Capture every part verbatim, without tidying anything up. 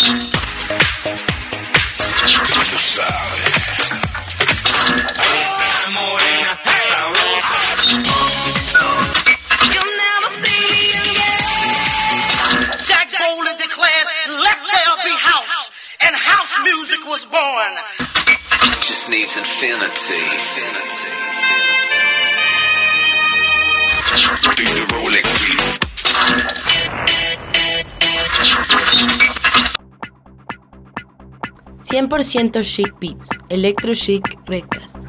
cien por ciento Chic Beats, Electro Chic Ravecast.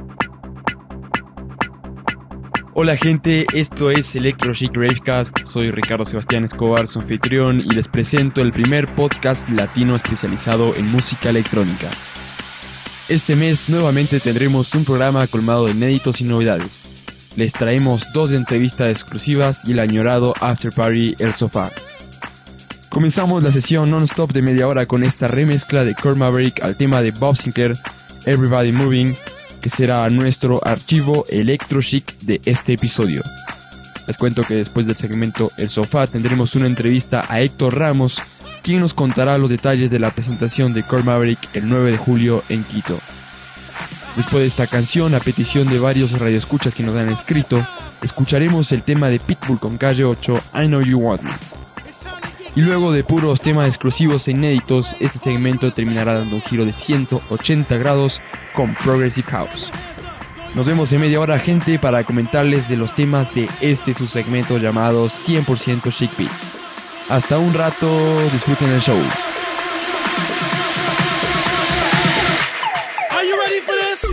Hola gente, esto es Electro Chic Ravecast, soy Ricardo Sebastián Escobar, su anfitrión, y les presento el primer podcast latino especializado en música electrónica. Este mes nuevamente tendremos un programa colmado de inéditos y novedades. Les traemos dos entrevistas exclusivas y el añorado After Party El Sofá. Comenzamos la sesión non-stop de media hora con esta remezcla de Kurt Maverick al tema de Bob Sinclair, Everybody Moving, que será nuestro archivo Electro Chic de este episodio. Les cuento que después del segmento El Sofá tendremos una entrevista a Héctor Ramos, quien nos contará los detalles de la presentación de Kurt Maverick el nueve de julio en Quito. Después de esta canción, a petición de varios radioescuchas que nos han escrito, escucharemos el tema de Pitbull con Calle ocho, I Know You Want Me. Y luego de puros temas exclusivos e inéditos, este segmento terminará dando un giro de ciento ochenta grados con Progressive House. Nos vemos en media hora, gente, para comentarles de los temas de este subsegmento llamado cien por ciento Chic Beats. Hasta un rato, disfruten el show. Are you ready for this?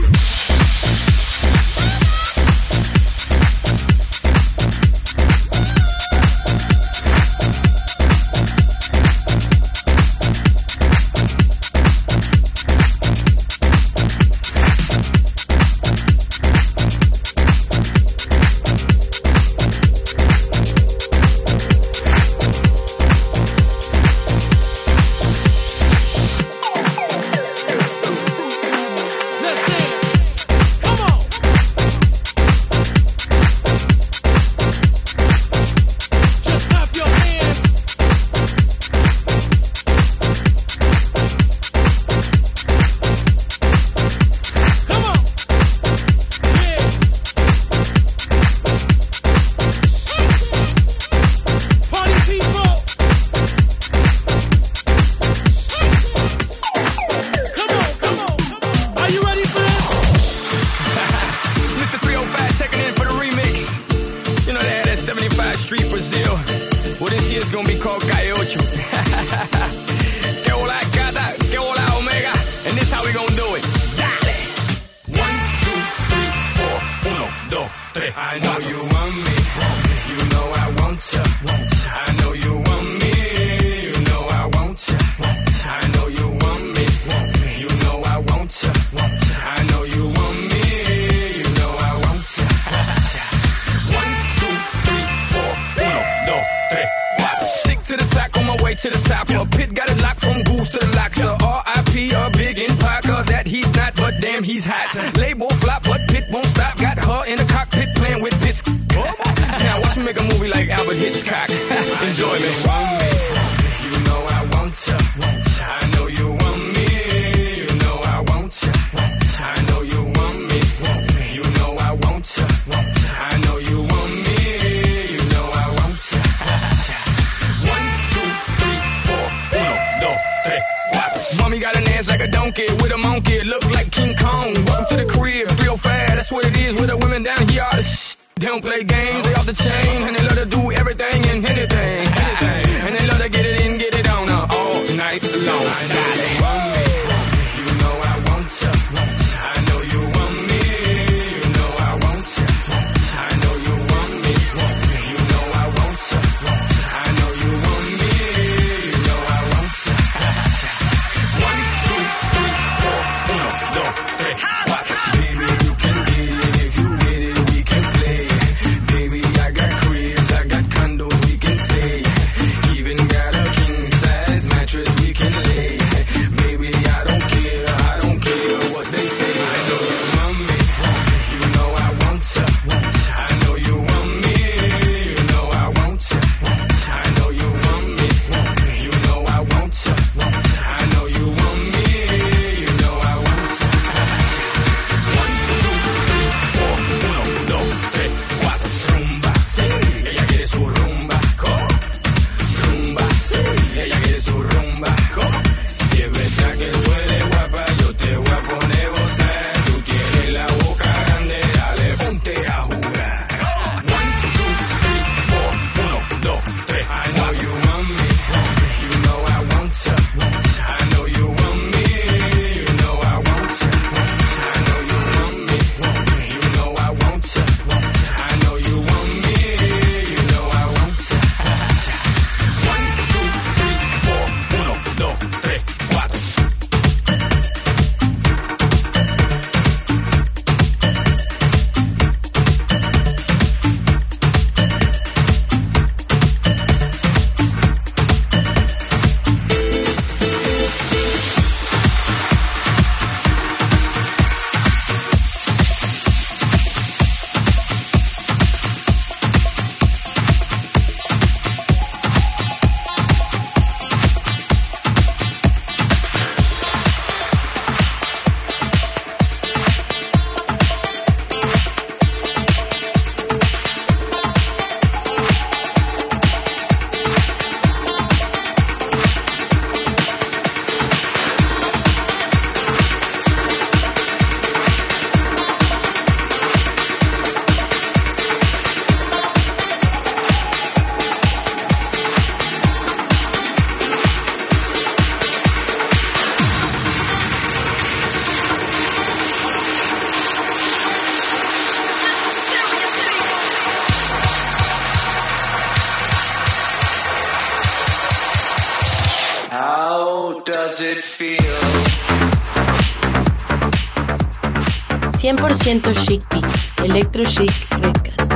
To the top, a pit got it locked from goose to the locks. So R I P a big in Parker that he's not, but damn he's hot. Label flop, but Pit won't stop. Got her in the cockpit playing with bits. Now watch me make a movie like Albert Hitchcock. Enjoy me. You know I want ya. I know you want me. You know I want ya. I know you want me. You know I want ya. I know you want me. You know I want ya. One, two, three, four, uno, dos, tres, cuatro. Mommy got an ass like a donkey with a monkey. Look like King Kong. Welcome to the crib, real fast. That's what it is with the women down here. All the sh- they don't play games, they off the chain, and they love to do everything and anything, anything. And they love to get it in, get it on uh, all night long. I know you want me, you know I want ya. I know you want me, you know I want ya. I know you want me, you know I want ya. I know you want me, you know I want ya. One, two, three, four, uno, dos, tres, cuatro. Baby, you can get it if you with it, we can play. Baby, I got cribs, I got condos, we can stay. Even got a king size mattress we can lay. How does it feel? cien por ciento Chic Beats, Electro Chic Redcast.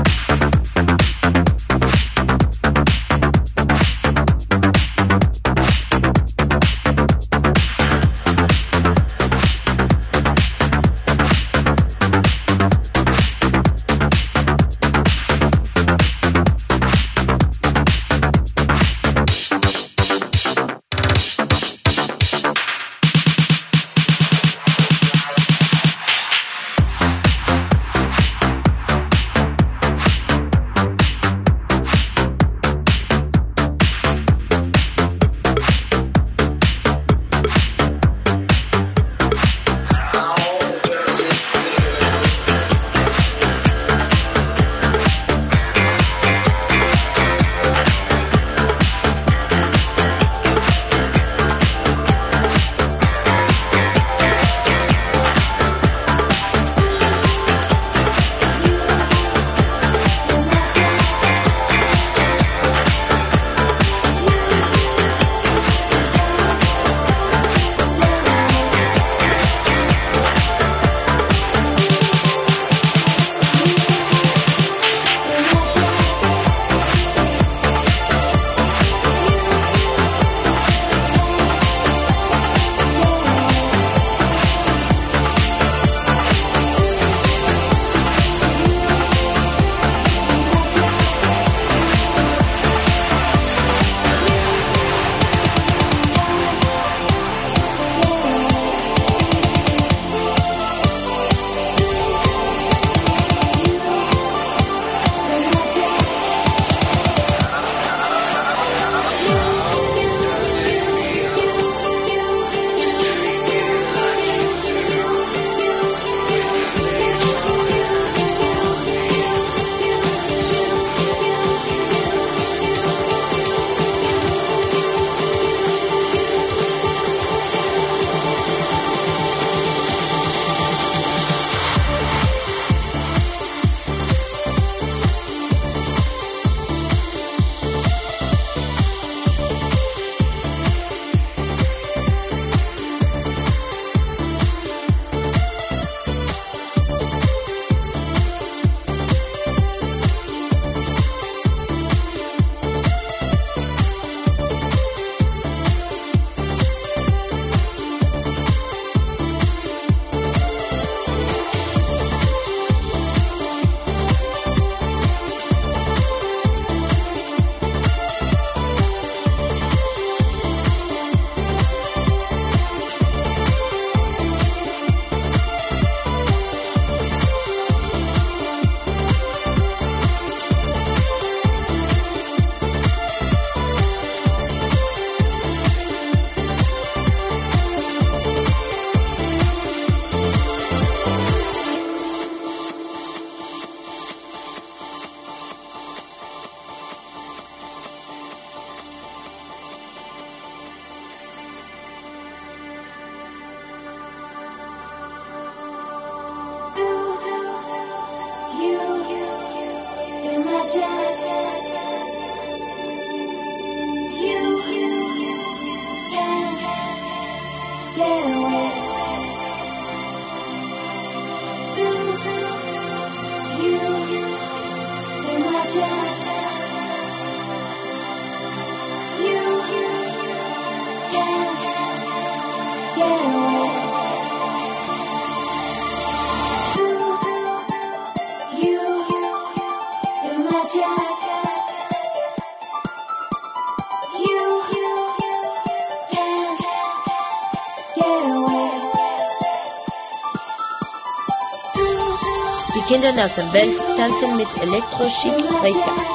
Die Kinder aus der Welt tanzen mit Electro Chic Redcast.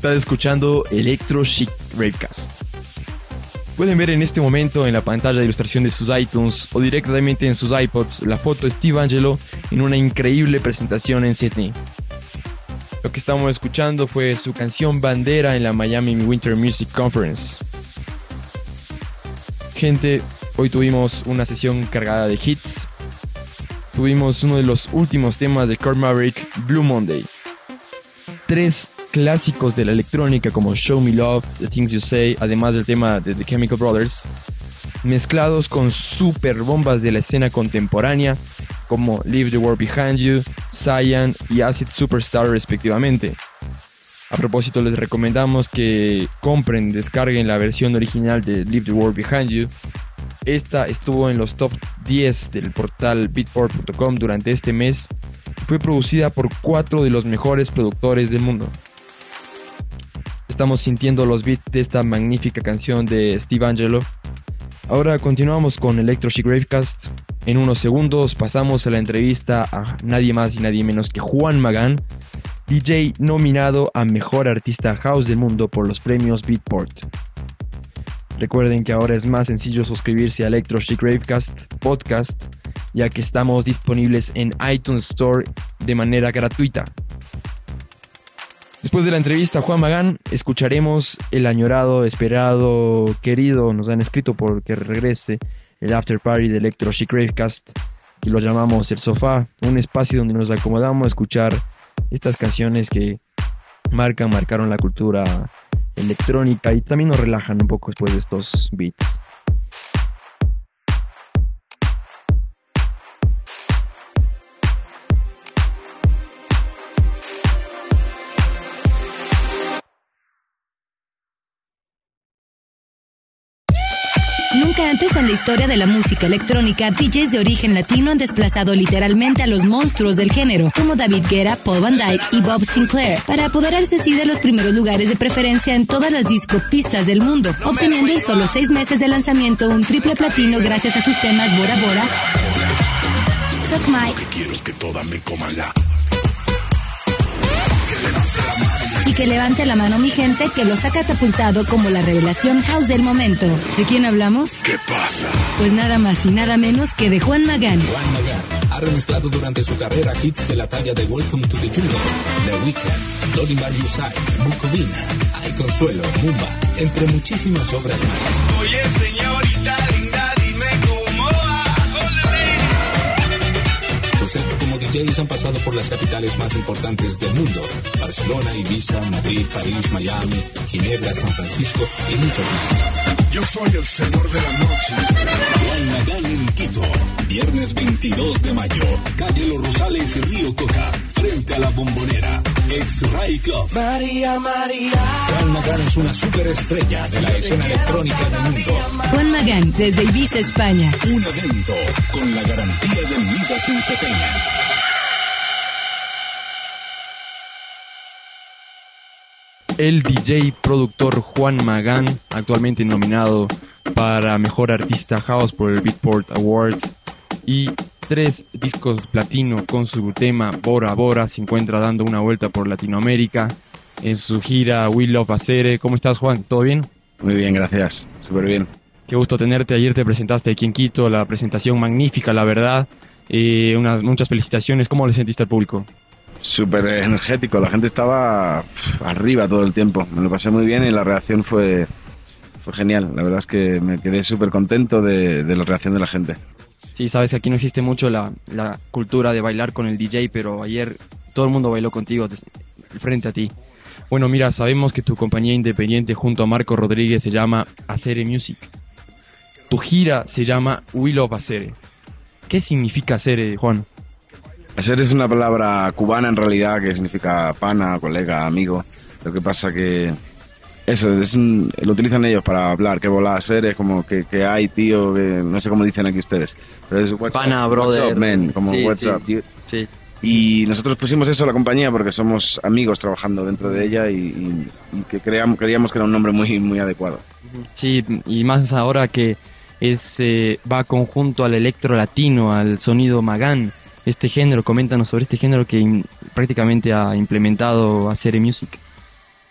Estás escuchando Electro Chic Ravecast. Pueden ver en este momento en la pantalla de ilustración de sus iTunes o directamente en sus iPods la foto de Steve Angello en una increíble presentación en Sydney. Lo que estamos escuchando fue su canción bandera en la Miami Winter Music Conference. Gente, hoy tuvimos una sesión cargada de hits. Tuvimos uno de los últimos temas de Kurt Maverick, Blue Monday. Tres clásicos de la electrónica como Show Me Love, The Things You Say, además del tema de The Chemical Brothers, mezclados con super bombas de la escena contemporánea como Leave the World Behind You, Cyan y Acid Superstar respectivamente. A propósito, les recomendamos que compren, descarguen la versión original de Leave the World Behind You. Esta estuvo en los top diez del portal beatport punto com durante este mes. Fue producida por cuatro de los mejores productores del mundo. Estamos sintiendo los beats de esta magnífica canción de Steve Angello. Ahora continuamos con Electro Chic Ravecast. En unos segundos pasamos a la entrevista a nadie más y nadie menos que Juan Magán, D J nominado a Mejor Artista House del Mundo por los premios Beatport. Recuerden que ahora es más sencillo suscribirse a Electro Chic Ravecast Podcast, ya que estamos disponibles en iTunes Store de manera gratuita. Después de la entrevista a Juan Magán, escucharemos el añorado, esperado, querido, nos han escrito por que regrese el After Party de Electro Chic Ravecast, y lo llamamos El Sofá, un espacio donde nos acomodamos a escuchar estas canciones que marcan, marcaron la cultura electrónica y también nos relajan un poco después de estos beats. Nunca antes en la historia de la música electrónica, D Js de origen latino han desplazado literalmente a los monstruos del género, como David Guetta, Paul Van Dyke y Bob Sinclair, para apoderarse así de los primeros lugares de preferencia en todas las discopistas del mundo, obteniendo en solo seis meses de lanzamiento un triple platino gracias a sus temas Bora Bora, Suck My, Lo que quiero es que todas me coman la... y que levante la mano mi gente, que los ha catapultado como la revelación house del momento. ¿De quién hablamos? ¿Qué pasa? Pues nada más y nada menos que de Juan Magán. Juan Magán ha remezclado durante su carrera hits de la talla de Welcome to the Jungle, The Weeknd, Lonely by Your Side, Bucovina, Ay Consuelo, Mumba, entre muchísimas obras más. Oye, señorita linda, dime cómo va. Sus sets como D Js han pasado por las capitales más importantes del mundo: Barcelona, Ibiza, Madrid, París, Miami, Ginebra, San Francisco y muchos más. Yo soy el señor de la noche. Juan Magán en Quito, viernes veintidós de mayo, calle Los Rosales y Río Coca, frente a la Bombonera, X-Ray Club. María, María. Juan Magán es una superestrella de la escena electrónica del mundo. Juan Magán, desde Ibiza, España. Un evento con la garantía de Midas Entertainment. El D J productor Juan Magán, actualmente nominado para Mejor Artista House por el Beatport Awards y tres discos platino con su tema Bora Bora, se encuentra dando una vuelta por Latinoamérica en su gira We Love Acere. ¿Cómo estás, Juan? ¿Todo bien? Muy bien, gracias. Súper bien. Qué gusto tenerte. Ayer te presentaste aquí en Quito, la presentación magnífica, la verdad. Eh, unas muchas felicitaciones. ¿Cómo le sentiste al público? Súper energético, la gente estaba pff, arriba todo el tiempo. Me lo pasé muy bien y la reacción fue, fue genial. La verdad es que me quedé súper contento de, de la reacción de la gente. Sí, sabes que aquí no existe mucho la, la cultura de bailar con el D J, pero ayer todo el mundo bailó contigo des, frente a ti. Bueno, mira, sabemos que tu compañía independiente junto a Marco Rodríguez se llama Acere Music. Tu gira se llama We Love Acere. ¿Qué significa Acere, Juan? Acere es una palabra cubana en realidad que significa pana, colega, amigo. Lo que pasa que eso es un, lo utilizan ellos para hablar, que volá Acere, como que, que hay, tío, que no sé cómo dicen aquí ustedes. Pero es what's pana, up, brother. What's up, man, como Sí, what's sí. up, dude. Sí. Y nosotros pusimos eso a la compañía porque somos amigos trabajando dentro de ella y, y, y que creíamos, creíamos que era un nombre muy, muy adecuado. Sí, y más ahora que es eh, va conjunto al electro latino, al sonido Magán. Este género, coméntanos sobre este género que in, prácticamente ha implementado Acere Music.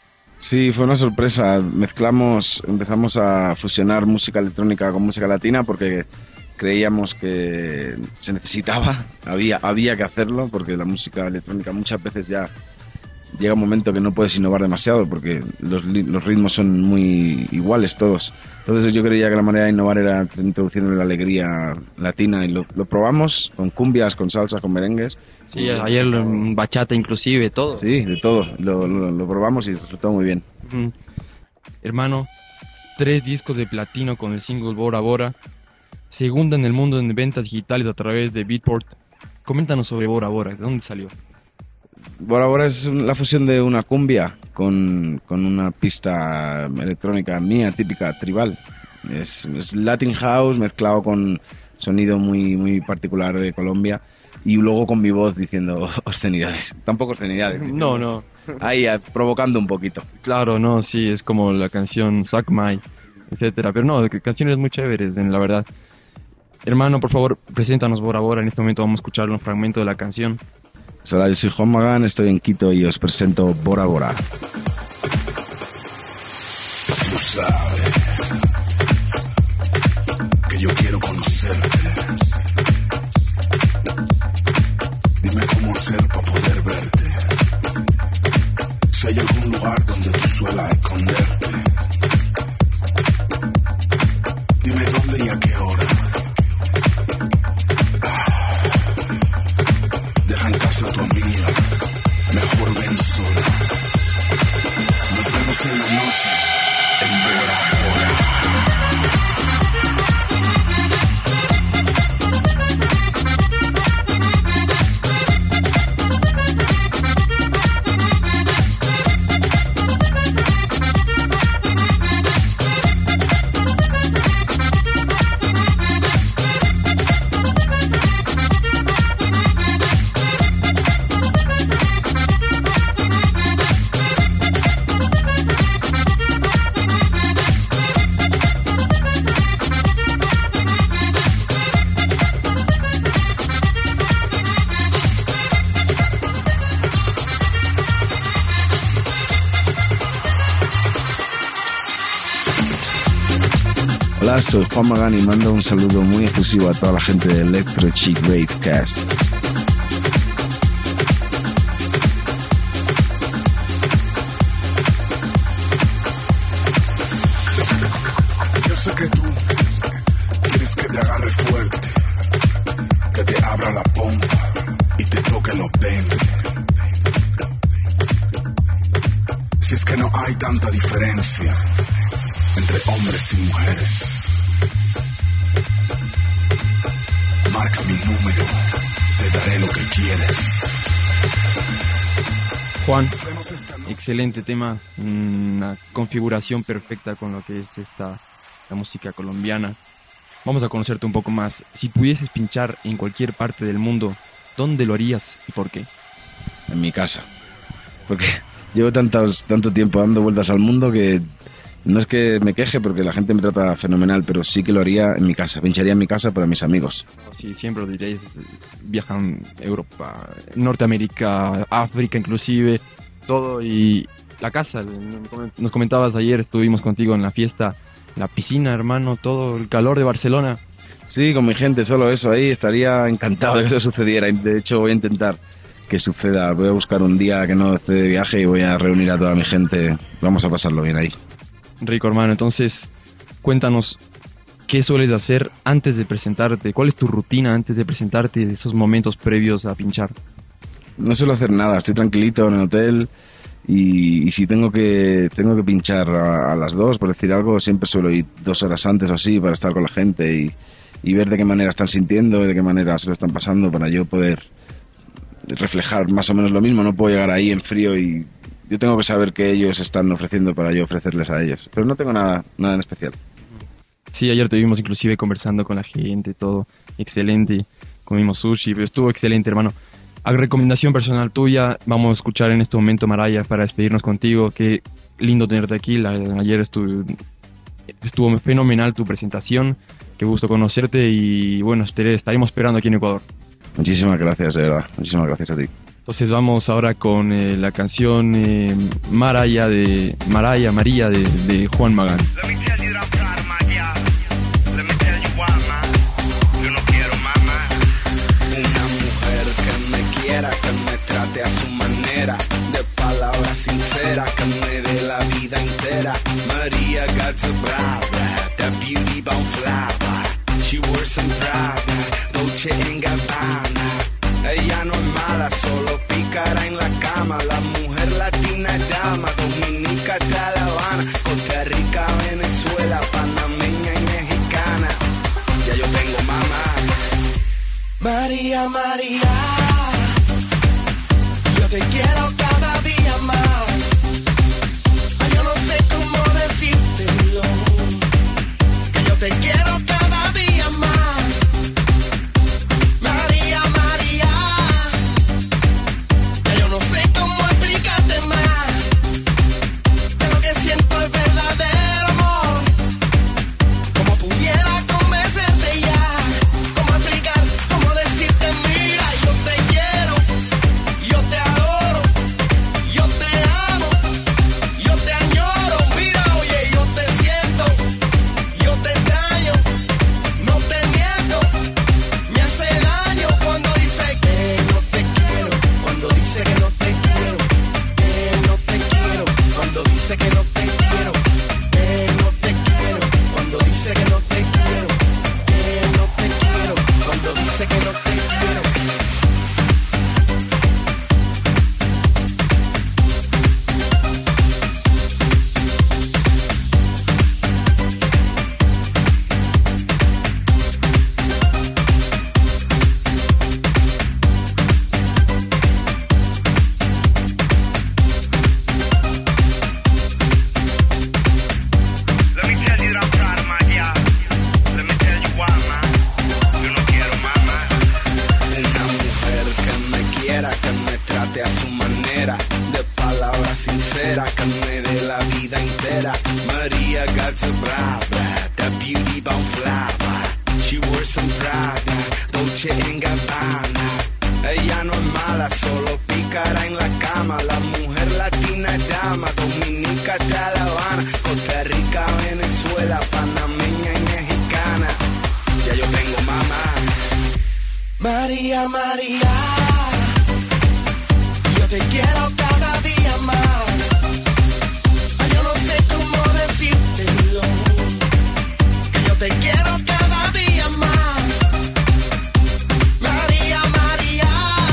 Sí, fue una sorpresa. Mezclamos, empezamos a fusionar música electrónica con música latina porque creíamos que se necesitaba, había, había que hacerlo, porque la música electrónica muchas veces ya llega un momento que no puedes innovar demasiado porque los, los ritmos son muy iguales todos. Entonces yo creía que la manera de innovar era introduciendo la alegría latina y lo, lo probamos con cumbias, con salsas, con merengues. Sí, ayer bachata inclusive, todo. Sí, de todo. Lo, lo, lo probamos y resultó muy bien. Mm. Hermano, tres discos de platino con el single Bora Bora. Segunda en el mundo en ventas digitales a través de Beatport. Coméntanos sobre Bora Bora, ¿de dónde salió? Bora Bora es la fusión de una cumbia con, con una pista electrónica mía, típica, tribal. Es, es Latin House mezclado con sonido muy, muy particular de Colombia y luego con mi voz diciendo obscenidades. Tampoco obscenidades. No, no. Ahí, provocando un poquito. Claro, no, sí, es como la canción Suck My, etcétera. Pero no, canciones muy chéveres, en la verdad. Hermano, por favor, preséntanos Bora Bora. En este momento vamos a escuchar un fragmento de la canción. Hola, yo soy Juan Magán, estoy en Quito y os presento Bora Bora. Tú sabes que yo quiero conocerte. Dime cómo hacer para poder verte. Si hay algún lugar donde tú suelas esconderte. Dime dónde y a qué hora. Deja en casa a tu amiga, mejor ven sola. Nos vemos en la noche, en Bora Bora. Hola, soy Juan Magán y mando un saludo muy efusivo a toda la gente de Electro Chic Ravecast. Yo sé que tú quieres que te agarre fuerte, que te abra la pompa y te toque los veinte. Si es que no hay tanta diferencia entre hombres y mujeres. Marca mi número, te daré lo que quieres. Juan, excelente tema, una configuración perfecta con lo que es esta la música colombiana. Vamos a conocerte un poco más. Si pudieses pinchar en cualquier parte del mundo, ¿dónde lo harías y por qué? En mi casa. Porque llevo tantos, tanto tiempo dando vueltas al mundo que no es que me queje porque la gente me trata fenomenal, pero sí que lo haría en mi casa. Pincharía en mi casa para mis amigos. Sí, siempre lo diréis. Viajan Europa, Norteamérica, África inclusive, todo. Y la casa, nos comentabas ayer, estuvimos contigo en la fiesta, la piscina, hermano, todo el calor de Barcelona. Sí, con mi gente, solo eso. Ahí estaría encantado de que eso sucediera. De hecho, voy a intentar que suceda. Voy a buscar un día que no esté de viaje y voy a reunir a toda mi gente. Vamos a pasarlo bien ahí. Rico, hermano, entonces cuéntanos qué sueles hacer antes de presentarte, cuál es tu rutina antes de presentarte, de esos momentos previos a pinchar. No suelo hacer nada, estoy tranquilito en el hotel y, y si tengo que tengo que pinchar a, a las dos, por decir algo, siempre suelo ir dos horas antes o así para estar con la gente y, y ver de qué manera están sintiendo y de qué manera se lo están pasando para yo poder reflejar más o menos lo mismo. No puedo llegar ahí en frío y yo tengo que saber qué ellos están ofreciendo para yo ofrecerles a ellos. Pero no tengo nada, nada en especial. Sí, ayer te vimos inclusive conversando con la gente, todo excelente. Comimos sushi, pero estuvo excelente, hermano. A recomendación personal tuya, vamos a escuchar en este momento Maraya para despedirnos contigo. Qué lindo tenerte aquí. La, ayer estuvo, estuvo fenomenal tu presentación. Qué gusto conocerte y bueno, estaremos esperando aquí en Ecuador. Muchísimas gracias, de verdad. Muchísimas gracias a ti. Entonces vamos ahora con eh, la canción eh, Maraya de Maraya María de, de Juan Magán. Que me trate a su manera, de palabras sinceras, que me dé la vida entera. Maria got to brava, that beauty bound flower. She wears some Prada, Dolce and Gabbana. Ella no es mala, solo pícara en la cama. La mujer latina es dama, dominica hasta La Habana, Costa Rica, Venezuela, panameña y mexicana. Ya yo tengo mamá. María, María, yo te quiero cada día más. Ay, yo no sé cómo decírtelo, que yo te quiero cada día más. María, María, ya yo no sé cómo explicarte más, que lo que siento es verdadero amor. Como pudiera convencerte ya, cómo explicar, cómo decirte, mira, yo te quiero, yo te adoro, yo te amo, yo te añoro, mira, oye, yo te siento, yo te extraño, no te miento, me hace daño cuando dice que no te quiero, cuando dice que no te quiero, que no te quiero, cuando dice que no te quiero, que no te quiero, cuando dice que no te quiero, que no te quiero, cuando dice que no te quiero. Let me tell you that I'm proud of my girl. Let me tell you why, ma. Yo no quiero mamá. Una mujer que me quiera, que me trate a su manera, de palabras sinceras, que me dé la vida entera. Maria got to brava, that beauty bound flower. She wears some Prada, Dolce and Gabbana. Ella no es mala, solo pícara en la cama. La mujer latina es dama, dominica hasta La Habana, Costa Rica, Venezuela, panameña y mexicana. Ya yo tengo mamá. María, María, yo te quiero cada día más. Ay, yo no sé cómo decírtelo, que yo te quiero cada día más. María, María,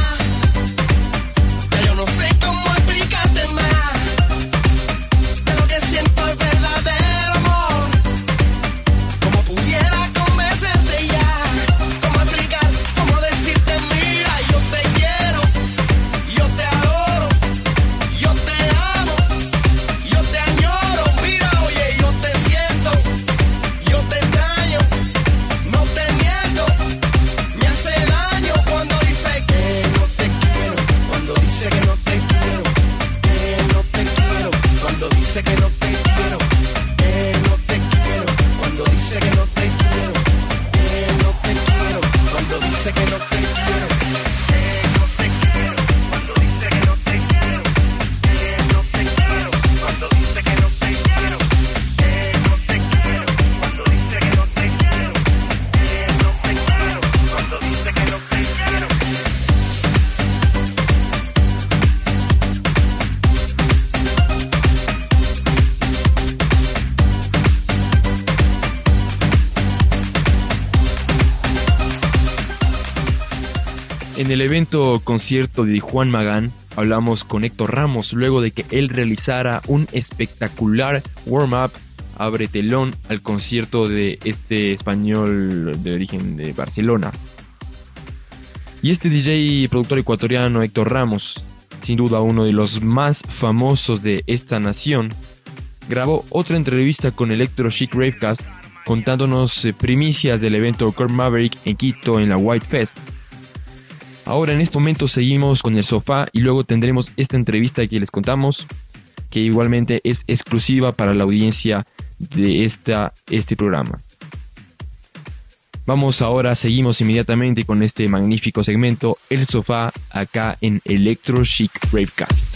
ya yo no sé cómo explicarte más, que lo que siento es verdadero amor. Como pudiera convencerte ya, cómo explicar, cómo decirte, mira, yo te quiero, yo te adoro, yo te amo, yo te añoro, mira, oye, yo te siento, yo te extraño, no te miento, me hace daño cuando dice que no te quiero, cuando dice que no te quiero, que no te quiero, cuando dice que no te quiero, que no te quiero, cuando dice que no te quiero, que no te quiero, cuando dice que no te quiero, que no te quiero, cuando dice que no te quiero, que no te quiero, cuando dice que no te quiero, que no te quiero, cuando dice que no te quiero, que no te quiero, cuando dice que no te quiero. En el evento concierto de Juan Magán hablamos con Héctor Ramos luego de que él realizara un espectacular warm-up abre telón al concierto de este español de origen de Barcelona. Y este D J y productor ecuatoriano Héctor Ramos, sin duda uno de los más famosos de esta nación, grabó otra entrevista con Electro Chic Ravecast contándonos eh, primicias del evento Corp Maverick en Quito en la White Fest. Ahora en este momento seguimos con el sofá y luego tendremos esta entrevista que les contamos, que igualmente es exclusiva para la audiencia de esta, este programa. Vamos ahora, seguimos inmediatamente con este magnífico segmento, El Sofá, acá en Electro Chic Ravecast.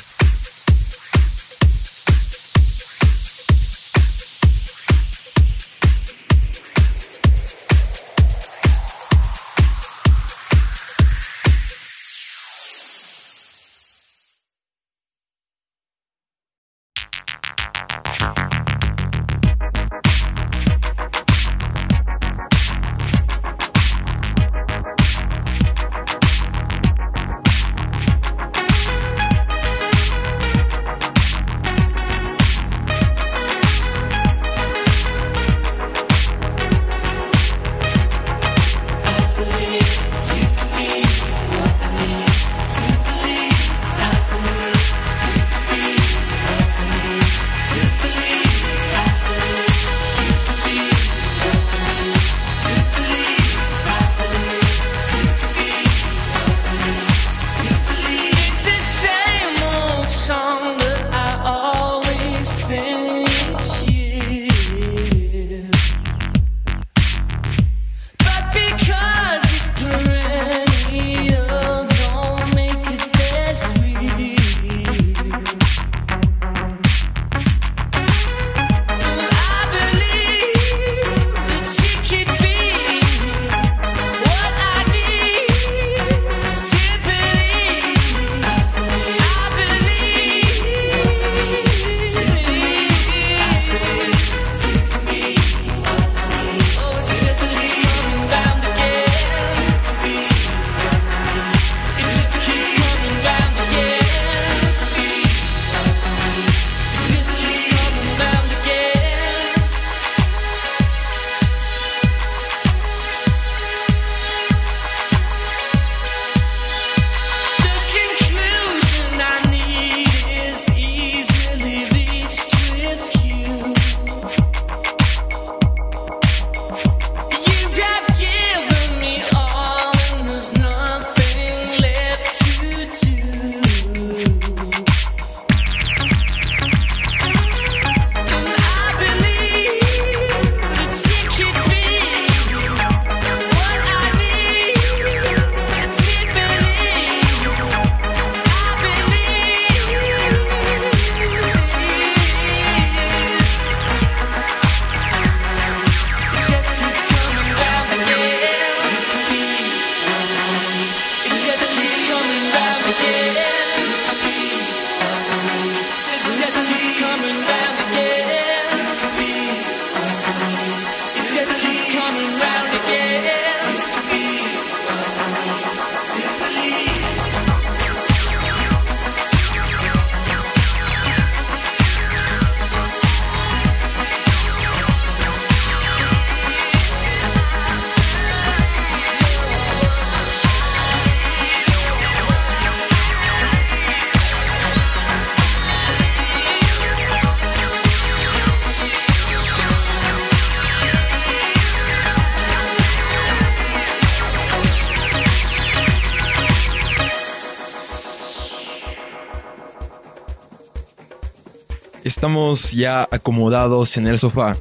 Estamos ya acomodados en el sofá.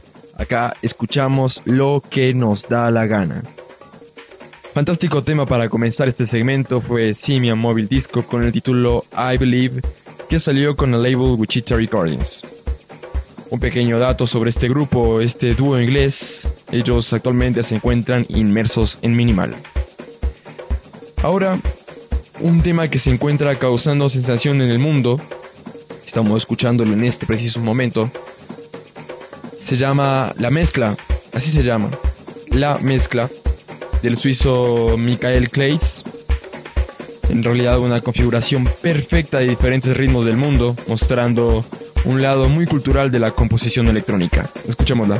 Acá escuchamos lo que nos da la gana. Fantástico tema para comenzar este segmento fue Simian Mobile Disco con el título I Believe, que salió con el label Wichita Recordings. Un pequeño dato sobre este grupo, este dúo inglés, ellos actualmente se encuentran inmersos en minimal. Ahora, un tema que se encuentra causando sensación en el mundo, estamos escuchándolo en este preciso momento, se llama La Mezcla, así se llama, La Mezcla, del suizo Michael Claes. En realidad una configuración perfecta de diferentes ritmos del mundo, mostrando un lado muy cultural de la composición electrónica. Escuchémosla.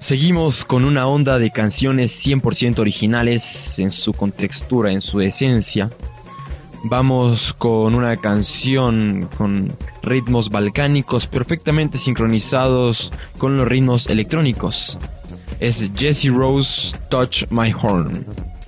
Seguimos con una onda de canciones cien por ciento originales en su contextura, en su esencia. Vamos con una canción con ritmos balcánicos perfectamente sincronizados con los ritmos electrónicos. Es Jessie Rose, Touch My Horn.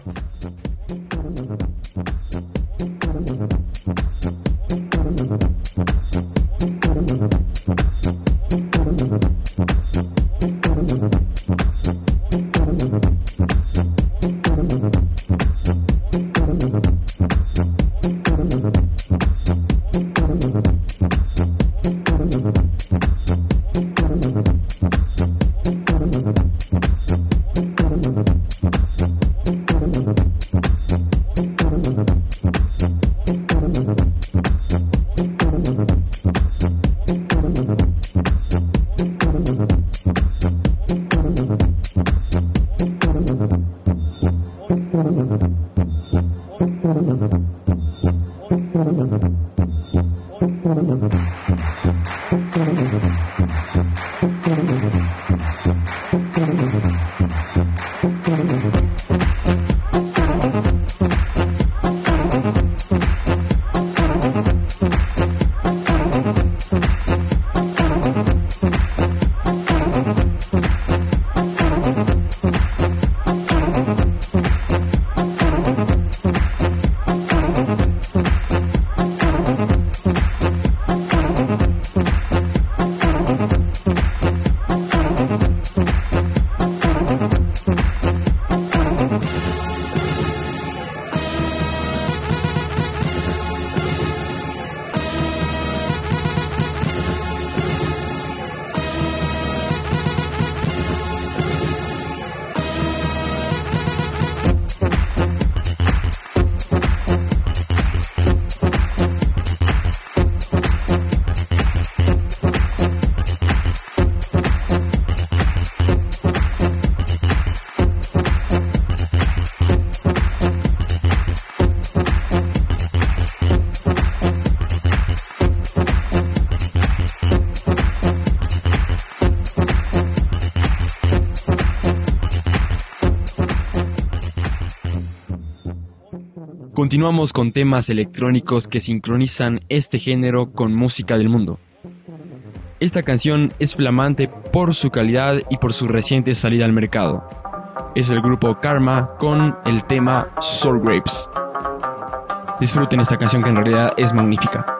Continuamos con temas electrónicos que sincronizan este género con música del mundo. Esta canción es flamante por su calidad y por su reciente salida al mercado. Es el grupo Karma con el tema Soul Grapes. Disfruten esta canción que en realidad es magnífica.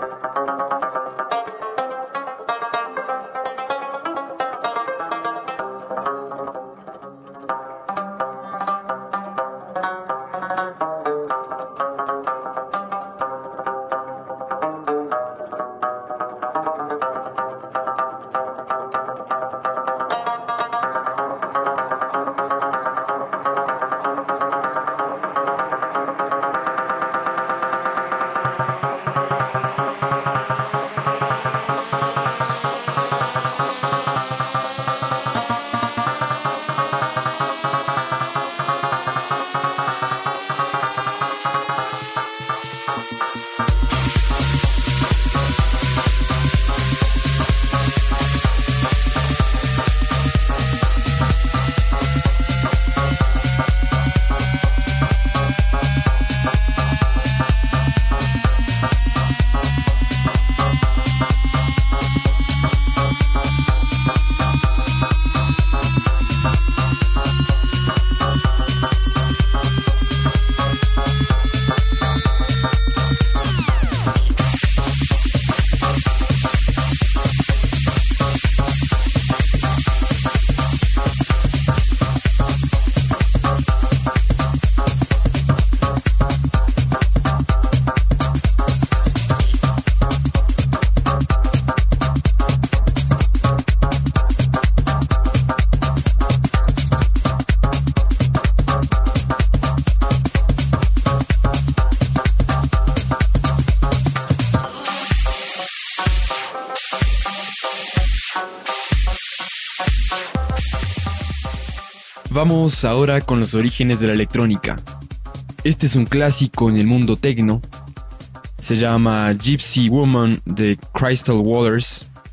Vamos ahora con los orígenes de la electrónica. Este es un clásico en el mundo techno. Se llama Gypsy Woman de Crystal Waters.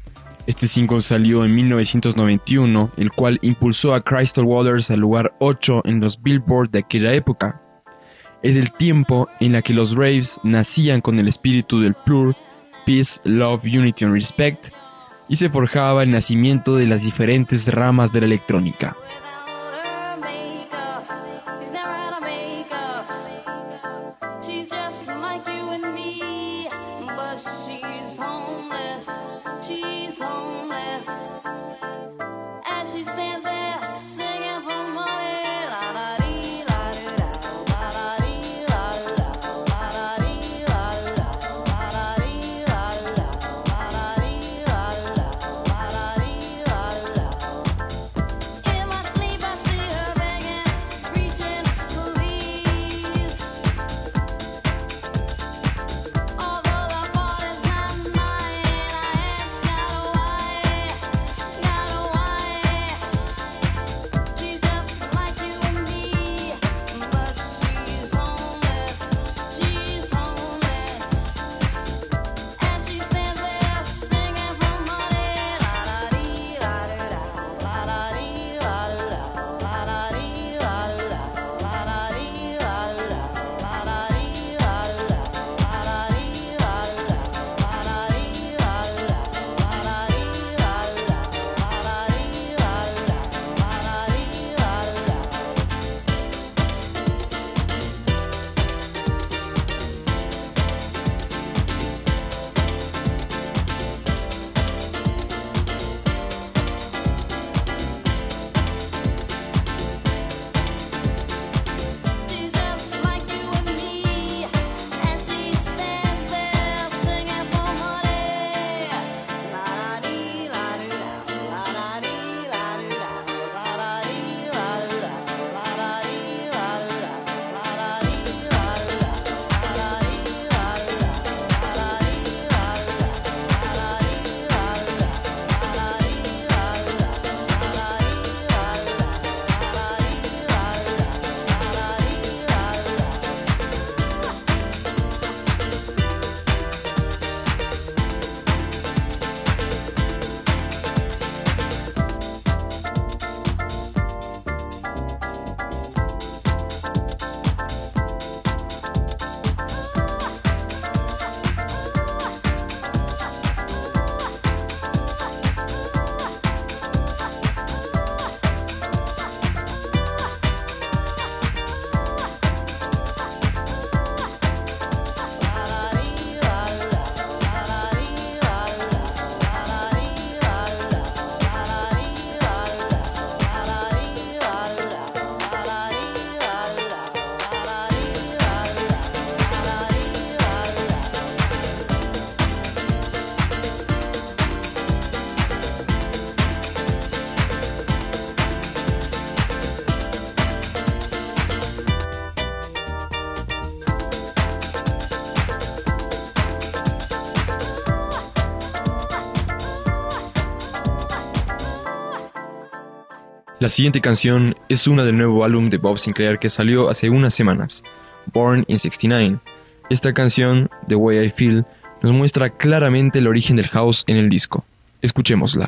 Este single salió en mil novecientos noventa y uno, el cual impulsó a Crystal Waters al lugar ocho en los Billboard de aquella época. Es el tiempo en la que los raves nacían con el espíritu del P L U R, Peace, Love, Unity and Respect, y se forjaba el nacimiento de las diferentes ramas de la electrónica. La siguiente canción es una del nuevo álbum de Bob Sinclair que salió hace unas semanas, Born in sesenta y nueve. Esta canción, The Way I Feel, nos muestra claramente el origen del house en el disco. Escuchémosla.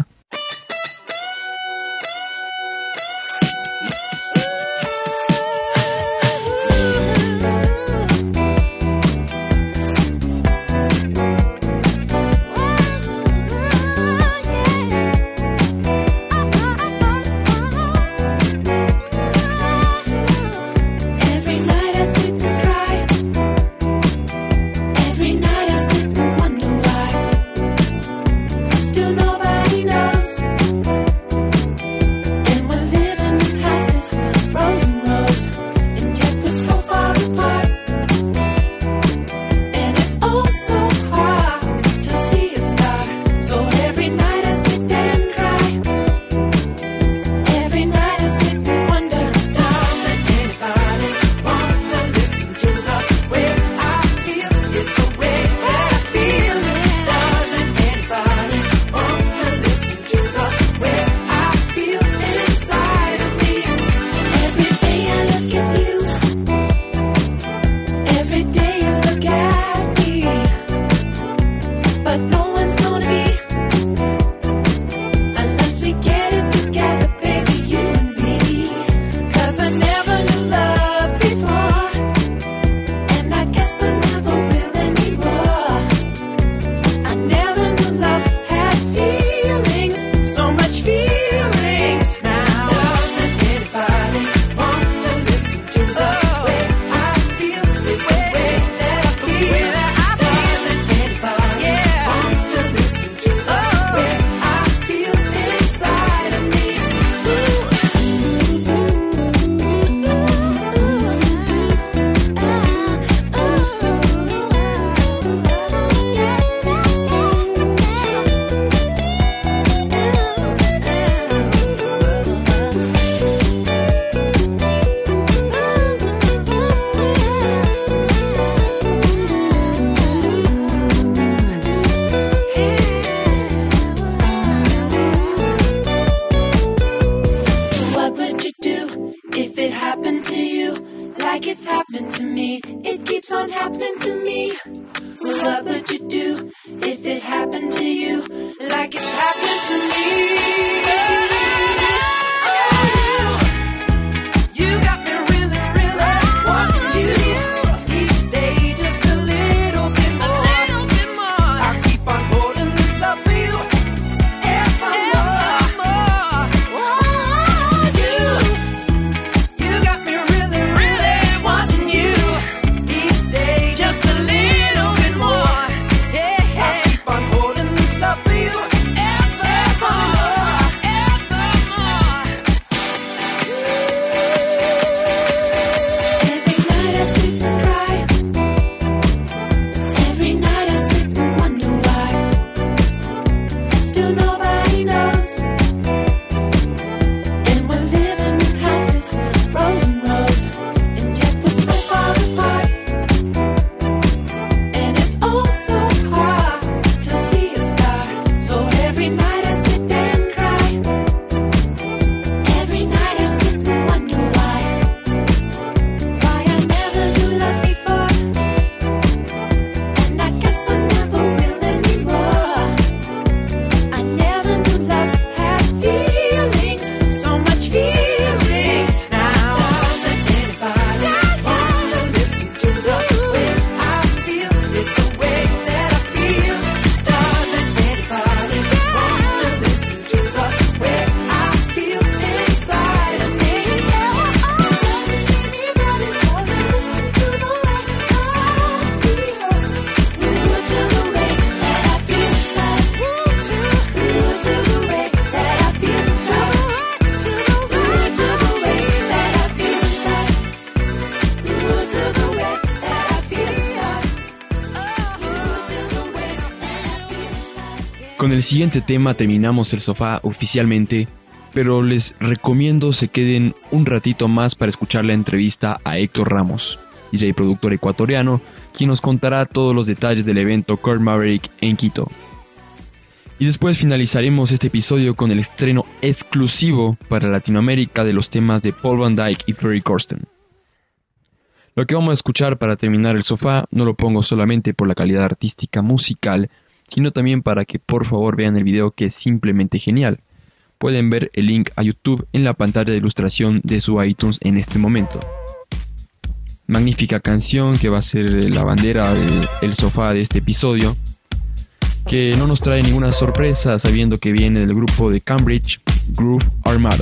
Con el siguiente tema terminamos el sofá oficialmente, pero les recomiendo se queden un ratito más para escuchar la entrevista a Héctor Ramos, D J productor ecuatoriano, quien nos contará todos los detalles del evento Core Maverick en Quito. Y después finalizaremos este episodio con el estreno exclusivo para Latinoamérica de los temas de Paul Van Dyk y Ferry Corsten. Lo que vamos a escuchar para terminar el sofá no lo pongo solamente por la calidad artística musical, sino también para que por favor vean el video, que es simplemente genial. Pueden ver el link a YouTube en la pantalla de ilustración de su iTunes en este momento. Magnífica canción que va a ser la bandera del sofá de este episodio, que no nos trae ninguna sorpresa sabiendo que viene del grupo de Cambridge, Groove Armada.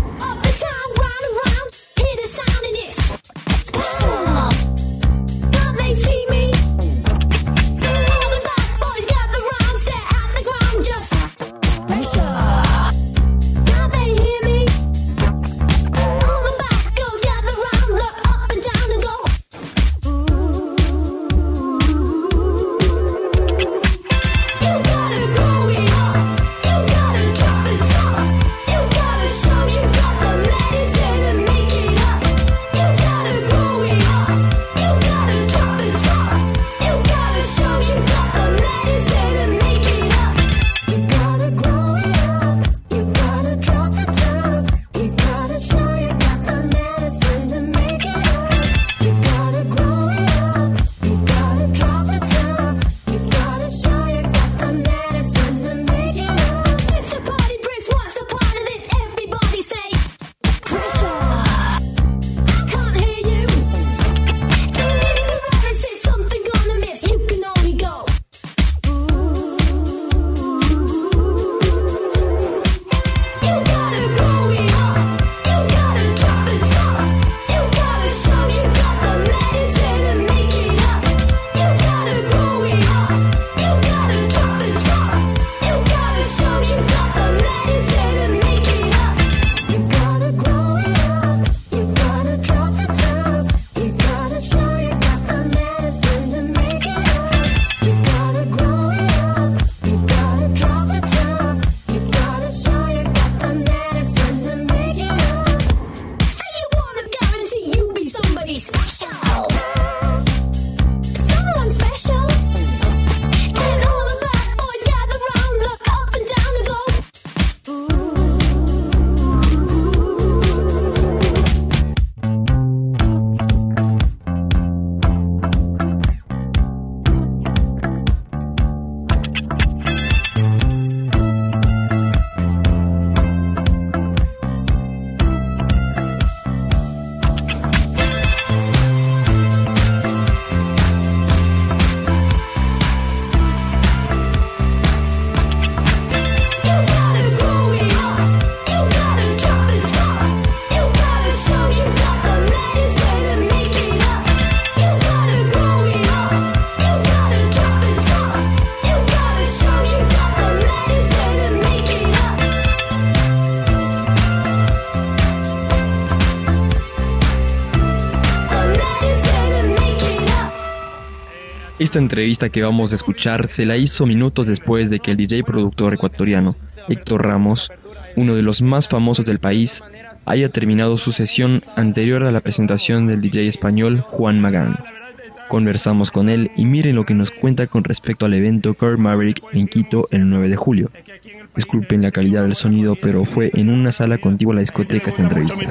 Esta entrevista que vamos a escuchar se la hizo minutos después de que el D J productor ecuatoriano Héctor Ramos, uno de los más famosos del país, haya terminado su sesión anterior a la presentación del D J español Juan Magán. Conversamos con él y miren lo que nos cuenta con respecto al evento Core Maverick en Quito el nueve de julio. Disculpen la calidad del sonido, pero fue en una sala contigua a la discoteca esta entrevista.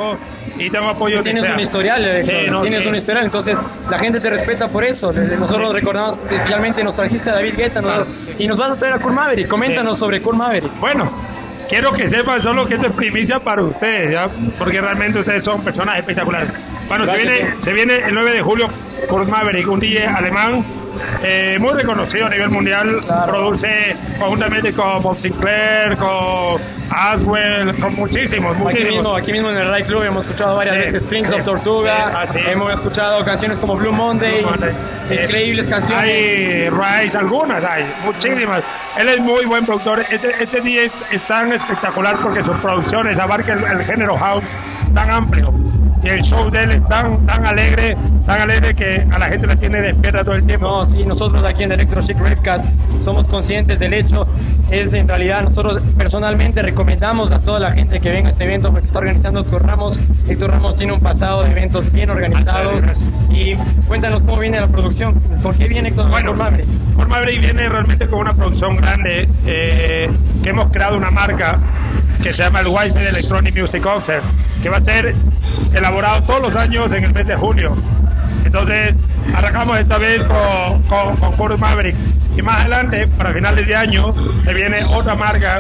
Y tengo apoyo. Tienes un historial, Héctor, sí, no, tienes sí. un historial, entonces la gente te respeta por eso. Nosotros recordamos especialmente nos trajiste a David Guetta nosotros, y nos vas a traer a Core Maverick. Coméntanos sí. sobre Core Maverick. Bueno, quiero que sepan solo que esto es primicia para ustedes, ¿ya? Porque realmente ustedes son personas espectaculares. Bueno, se viene, se viene el nueve de julio Core Maverick, un D J alemán eh, muy reconocido a nivel mundial. Claro. Produce conjuntamente con Bob Sinclair, con Aswell, con muchísimos, muchísimos. Aquí mismo, aquí mismo en el Rai Club hemos escuchado varias sí. veces Strings sí. of Tortuga, sí. hemos escuchado canciones como Blue Monday, Blue Monday. increíbles canciones. Hay Rise, algunas hay, muchísimas. Él es muy buen productor. Este, este D J es, es tan espectacular porque sus producciones abarcan el, el género house tan amplio. y el show de él es tan, tan alegre, tan alegre que a la gente la tiene despierta todo el tiempo. No, sí, nosotros aquí en Electro Chic Ravecast somos conscientes del hecho. Es en realidad, nosotros personalmente recomendamos a toda la gente que venga a este evento porque está organizando Héctor Ramos. Héctor Ramos tiene un pasado de eventos bien organizados. Y cuéntanos cómo viene la producción, ¿por qué viene Héctor bueno, Maverick? Core Maverick viene realmente con una producción grande, eh, que hemos creado una marca que se llama el Wi-Fi Electronic Music Concert, que va a ser elaborado todos los años en el mes de julio. Entonces arrancamos esta vez con, con, con Core Maverick, y más adelante, para finales de año, se viene otra marca,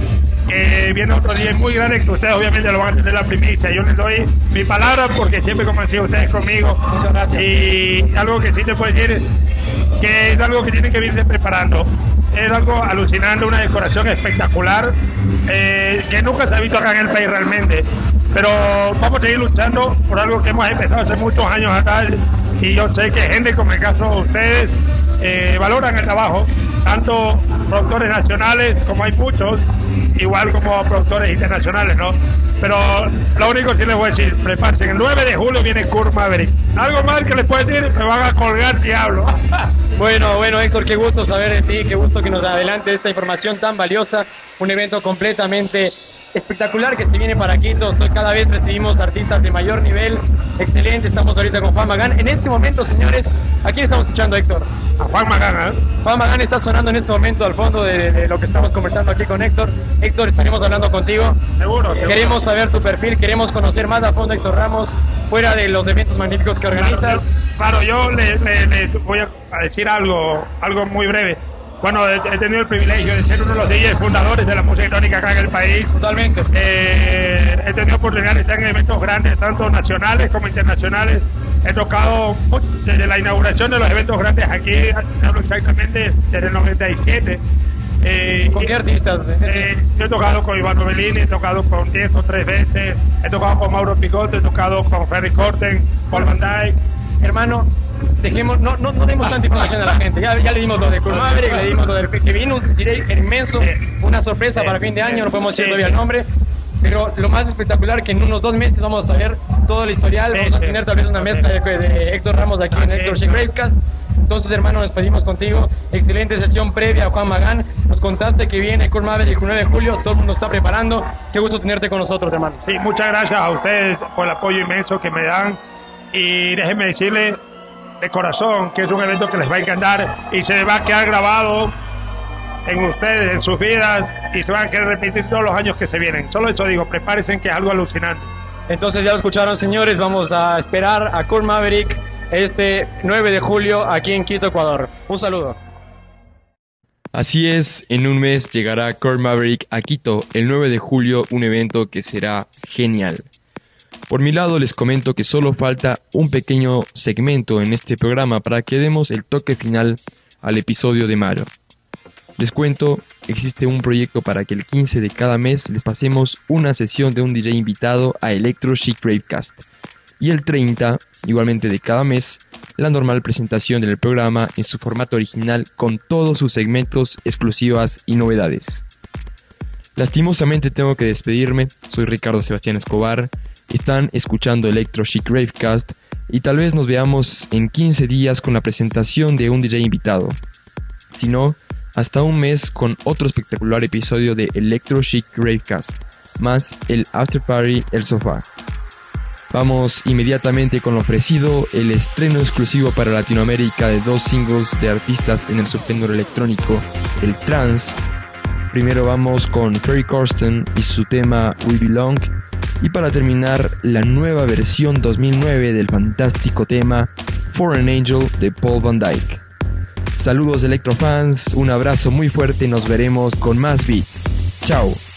que viene otro día muy grande, que ustedes obviamente lo van a tener la primicia. Yo les doy mi palabra porque siempre como han sido ustedes conmigo. Muchas gracias. Y algo que sí te puedo decir, que es algo que tienen que irse preparando. Es algo alucinante, una decoración espectacular, eh, que nunca se ha visto acá en el país realmente. Pero vamos a seguir luchando por algo que hemos empezado hace muchos años atrás, y yo sé que gente como el caso de ustedes eh, valoran el trabajo, tanto productores nacionales, como hay muchos, igual como productores internacionales, ¿no? Pero lo único que les voy a decir, prepárense, el nueve de julio viene Core Maverick. Algo más que les puedo decir, me van a colgar si hablo. Bueno, bueno, Héctor, qué gusto saber de ti, qué gusto que nos adelante esta información tan valiosa, un evento completamente espectacular que se viene para Quito. Cada vez recibimos artistas de mayor nivel, excelente. Estamos ahorita con Juan Magán. En este momento, señores, ¿a quién estamos escuchando, Héctor? A Juan Magán, ¿eh? Juan Magán está sonando en este momento al fondo de, de lo que estamos conversando aquí con Héctor. Héctor, estaremos hablando contigo. Seguro, seguro. Queremos saber tu perfil, queremos conocer más a fondo Héctor Ramos, fuera de los eventos magníficos que organizas. Claro, yo, claro, yo les le, le voy a decir algo, algo muy breve. Bueno, he, he tenido el privilegio de ser uno de los D Js fundadores de la música electrónica acá en el país. Totalmente. Eh, he tenido oportunidad de estar en eventos grandes, tanto nacionales como internacionales. He tocado desde la inauguración de los eventos grandes aquí, hablo exactamente desde el noventa y siete. Eh, ¿Con qué artistas? Eh, yo he tocado con Iván Bellini, he tocado con Tiesto tres veces, he tocado con Mauro Picotto, he tocado con Ferry Corten, Paul Van Dyke. Hermano, dejemos, no, no, no demos tanta información a la gente. Ya, ya le dimos lo de Core Maverick, le dimos lo del que vino un diré inmenso, una sorpresa para fin de año, no podemos decir todavía el nombre. Pero lo más espectacular que en unos dos meses vamos a ver todo el historial, sí, vamos a sí. tener tal vez una mezcla de, de Héctor Ramos de aquí ah, en sí, Héctor Chic Ravecast. Entonces, hermano, nos despedimos contigo. Excelente sesión previa a Juan Magán. Nos contaste que viene Core Maverick el nueve de julio, todo el mundo está preparando. Qué gusto tenerte con nosotros, hermano. Sí, muchas gracias a ustedes por el apoyo inmenso que me dan. Y déjenme decirle de corazón que es un evento que les va a encantar y se va a quedar grabado en ustedes, en sus vidas, y se van a querer repetir todos los años que se vienen. Solo eso digo, prepárense que es algo alucinante. Entonces ya lo escucharon, señores, vamos a esperar a Core Maverick este nueve de julio aquí en Quito, Ecuador. Un saludo. Así es, en un mes llegará Core Maverick a Quito, el nueve de julio, un evento que será genial. Por mi lado les comento que solo falta un pequeño segmento en este programa para que demos el toque final al episodio de Maro. Les cuento, existe un proyecto para que el quince de cada mes les pasemos una sesión de un D J invitado a Electro Chic Ravecast. Y el treinta, igualmente de cada mes, la normal presentación del programa en su formato original con todos sus segmentos exclusivas y novedades. Lastimosamente tengo que despedirme, soy Ricardo Sebastián Escobar, están escuchando Electro Chic Ravecast y tal vez nos veamos en quince días con la presentación de un D J invitado. Si no, hasta un mes con otro espectacular episodio de Electro Chic Ravecast, más el After Party El Sofá. Vamos inmediatamente con lo ofrecido, el estreno exclusivo para Latinoamérica de dos singles de artistas en el subgénero electrónico, el trance. Primero vamos con Ferry Corsten y su tema We Belong, y para terminar la nueva versión dos mil nueve del fantástico tema For an Angel de Paul Van Dyke. Saludos electrofans, un abrazo muy fuerte y nos veremos con más beats. Chao.